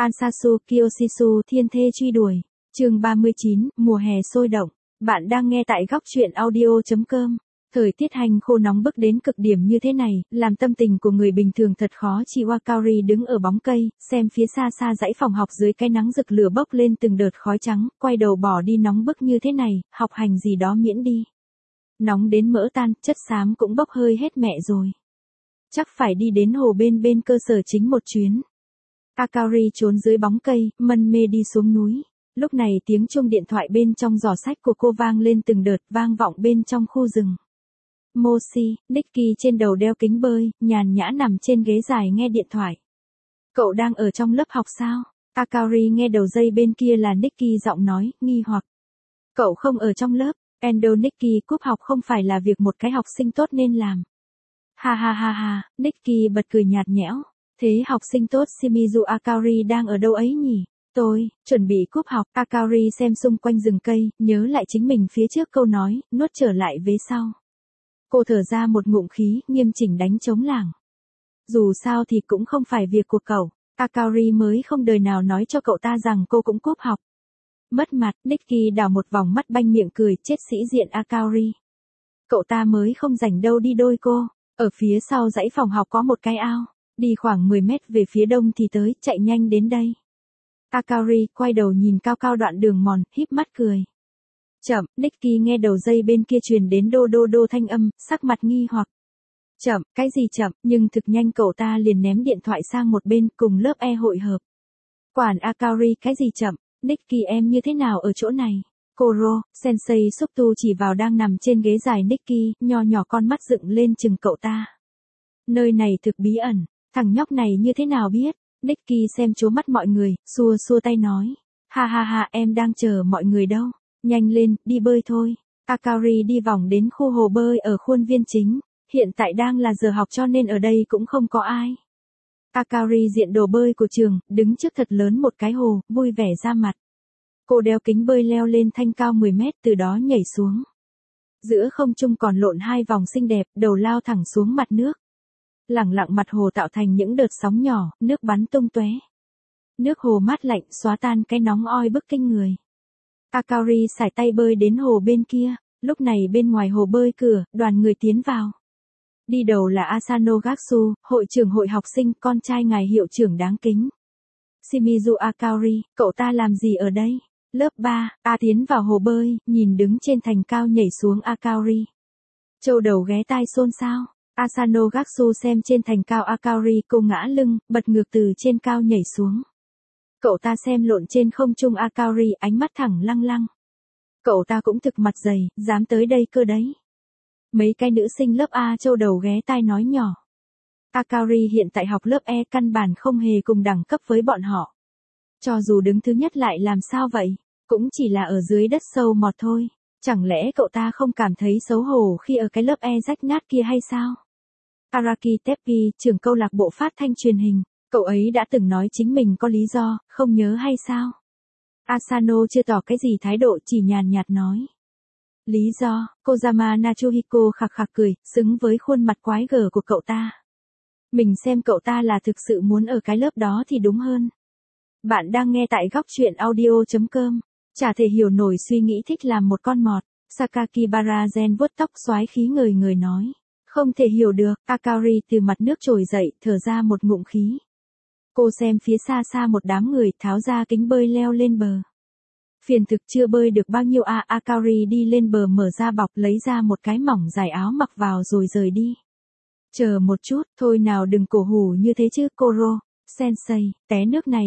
Ansasu Kiyoshisu thiên thê truy đuổi. Chương 39, mùa hè sôi động. Bạn đang nghe tại góc truyện audio.com. Thời tiết hành khô nóng bức đến cực điểm như thế này, làm tâm tình của người bình thường thật khó chịu. Wakari đứng ở bóng cây, xem phía xa xa dãy phòng học dưới cái nắng rực lửa bốc lên từng đợt khói trắng, quay đầu bỏ đi nóng bức như thế này, học hành gì đó miễn đi. Nóng đến mỡ tan, chất xám cũng bốc hơi hết mẹ rồi. Chắc phải đi đến hồ bên cơ sở chính một chuyến. Akari trốn dưới bóng cây, mân mê đi xuống núi. Lúc này tiếng chuông điện thoại bên trong giỏ sách của cô vang lên từng đợt, vang vọng bên trong khu rừng. Moshi, Nicky trên đầu đeo kính bơi, nhàn nhã nằm trên ghế dài nghe điện thoại. Cậu đang ở trong lớp học sao? Akari nghe đầu dây bên kia là Nicky giọng nói, nghi hoặc. Cậu không ở trong lớp, Endo. Nicky cúp học không phải là việc một cái học sinh tốt nên làm. Ha ha ha ha, Nicky bật cười nhạt nhẽo. Thế học sinh tốt Shimizu Akari đang ở đâu ấy nhỉ? Tôi, chuẩn bị cúp học. Akari xem xung quanh rừng cây, nhớ lại chính mình phía trước câu nói, nuốt trở lại vế sau. Cô thở ra một ngụm khí, nghiêm chỉnh đánh trống lảng. Dù sao thì cũng không phải việc của cậu. Akari mới không đời nào nói cho cậu ta rằng cô cũng cúp học. Mất mặt, Nicky đảo một vòng mắt banh miệng cười, chết sĩ diện Akari. Cậu ta mới không rảnh đâu đi đôi cô. Ở phía sau dãy phòng học có một cái ao. Đi khoảng 10 mét về phía đông thì tới, chạy nhanh đến đây. Akari quay đầu nhìn cao cao đoạn đường mòn, híp mắt cười. Chậm, Nicky nghe đầu dây bên kia truyền đến đô đô đô thanh âm, sắc mặt nghi hoặc. Chậm, cái gì chậm, nhưng thực nhanh cậu ta liền ném điện thoại sang một bên, cùng lớp E hội hợp. Quản Akari, cái gì chậm, Nicky em như thế nào ở chỗ này? Koro, sensei Suktu chỉ vào đang nằm trên ghế dài Nicky, nho nhỏ con mắt dựng lên chừng cậu ta. Nơi này thực bí ẩn, thằng nhóc này như thế nào biết? Nicky xem chố mắt mọi người, xua xua tay nói. Ha ha ha, em đang chờ mọi người đâu. Nhanh lên, đi bơi thôi. Akari đi vòng đến khu hồ bơi ở khuôn viên chính. Hiện tại đang là giờ học cho nên ở đây cũng không có ai. Akari diện đồ bơi của trường, đứng trước thật lớn một cái hồ, vui vẻ ra mặt. Cô đeo kính bơi leo lên thanh cao 10 mét, từ đó nhảy xuống. Giữa không trung còn lộn hai vòng xinh đẹp, đầu lao thẳng xuống mặt nước. Lẳng lặng mặt hồ tạo thành những đợt sóng nhỏ, nước bắn tung tóe. Nước hồ mát lạnh xóa tan cái nóng oi bức kinh người. Akari sải tay bơi đến hồ bên kia, lúc này bên ngoài hồ bơi cửa, đoàn người tiến vào. Đi đầu là Asano Gatsu, hội trưởng hội học sinh, con trai ngài hiệu trưởng đáng kính. Shimizu Akari, cậu ta làm gì ở đây? Lớp 3, tiến vào hồ bơi, nhìn đứng trên thành cao nhảy xuống Akari. Châu đầu ghé tai xôn xao. Asano Gatsu xem trên thành cao Akari, cô ngã lưng, bật ngược từ trên cao nhảy xuống. Cậu ta xem lộn trên không trung Akari, ánh mắt thẳng lăng lăng. Cậu ta cũng thực mặt dày, dám tới đây cơ đấy. Mấy cái nữ sinh lớp A châu đầu ghé tai nói nhỏ. Akari hiện tại học lớp E căn bản không hề cùng đẳng cấp với bọn họ. Cho dù đứng thứ nhất lại làm sao vậy, cũng chỉ là ở dưới đất sâu mọt thôi. Chẳng lẽ cậu ta không cảm thấy xấu hổ khi ở cái lớp E rách nát kia hay sao? Araki Teppei, trưởng câu lạc bộ phát thanh truyền hình, cậu ấy đã từng nói chính mình có lý do, không nhớ hay sao? Asano chưa tỏ cái gì thái độ, chỉ nhàn nhạt nói. Lý do, Kozama Natsuhiko khạc khạc cười, xứng với khuôn mặt quái gở của cậu ta. Mình xem cậu ta là thực sự muốn ở cái lớp đó thì đúng hơn. Bạn đang nghe tại góc truyện audio.com. Chả thể hiểu nổi suy nghĩ thích làm một con mọt. Sakakibara Gen vuốt tóc xoái khí ngời ngời nói. Không thể hiểu được. Akari từ mặt nước trồi dậy, thở ra một ngụm khí. Cô xem phía xa xa một đám người, tháo ra kính bơi leo lên bờ. Phiền thực chưa bơi được bao nhiêu Akari đi lên bờ mở ra bọc, lấy ra một cái mỏng dài áo mặc vào rồi rời đi. Chờ một chút, thôi nào đừng cổ hủ như thế chứ Koro, sensei, té nước này,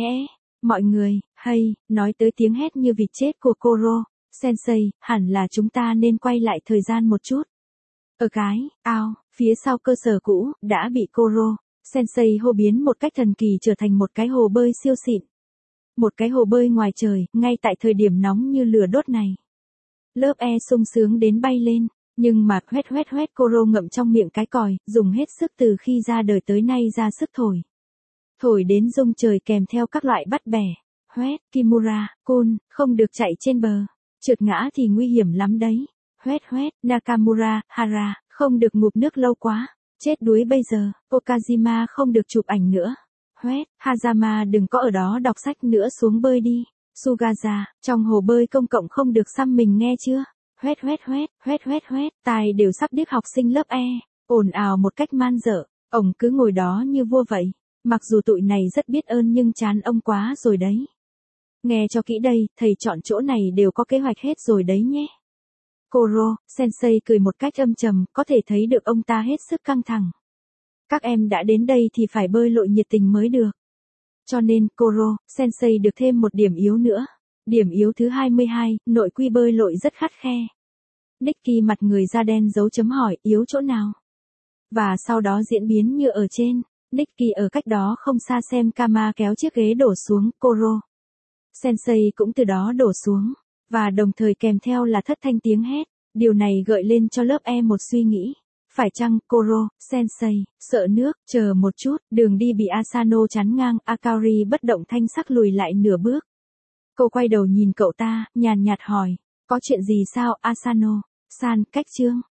Mọi người, hay, nói tới tiếng hét như vịt chết của Koro, sensei, hẳn là chúng ta nên quay lại thời gian một chút. Ở cái, ao, phía sau cơ sở cũ, đã bị Koro, sensei hô biến một cách thần kỳ trở thành một cái hồ bơi siêu xịn. Một cái hồ bơi ngoài trời, ngay tại thời điểm nóng như lửa đốt này. Lớp E sung sướng đến bay lên, nhưng mà hoét Koro ngậm trong miệng cái còi, dùng hết sức từ khi ra đời tới nay ra sức thổi. Thổi đến rung trời kèm theo các loại bắt bẻ. Hoét, Kimura, Kun, không được chạy trên bờ. Trượt ngã thì nguy hiểm lắm đấy. Hoét, Nakamura, Hara, không được ngụp nước lâu quá. Chết đuối bây giờ, Okajima không được chụp ảnh nữa. Hoét, Hazama đừng có ở đó đọc sách nữa, xuống bơi đi. Sugaza, trong hồ bơi công cộng không được xăm mình nghe chưa? Hoét hoét hoét, hoét hoét hoét, tai đều sắp điếc học sinh lớp E, ồn ào một cách man dợ, ông cứ ngồi đó như vua vậy. Mặc dù tụi này rất biết ơn nhưng chán ông quá rồi đấy. Nghe cho kỹ đây, thầy chọn chỗ này đều có kế hoạch hết rồi đấy nhé. Koro, Sensei cười một cách âm trầm, có thể thấy được ông ta hết sức căng thẳng. Các em đã đến đây thì phải bơi lội nhiệt tình mới được. Cho nên, Koro, Sensei được thêm một điểm yếu nữa. Điểm yếu thứ 22, nội quy bơi lội rất khắt khe. Nicky mặt người da đen dấu chấm hỏi, yếu chỗ nào? Và sau đó diễn biến như ở trên. Nicky ở cách đó không xa xem Kama kéo chiếc ghế đổ xuống, Koro. Sensei cũng từ đó đổ xuống. Và đồng thời kèm theo là thất thanh tiếng hét. Điều này gợi lên cho lớp E một suy nghĩ. Phải chăng, Koro, Sensei, sợ nước, chờ một chút, đường đi bị Asano chắn ngang, Akari bất động thanh sắc lùi lại nửa bước. Cô quay đầu nhìn cậu ta, nhàn nhạt hỏi, có chuyện gì sao, Asano? San, cách chương.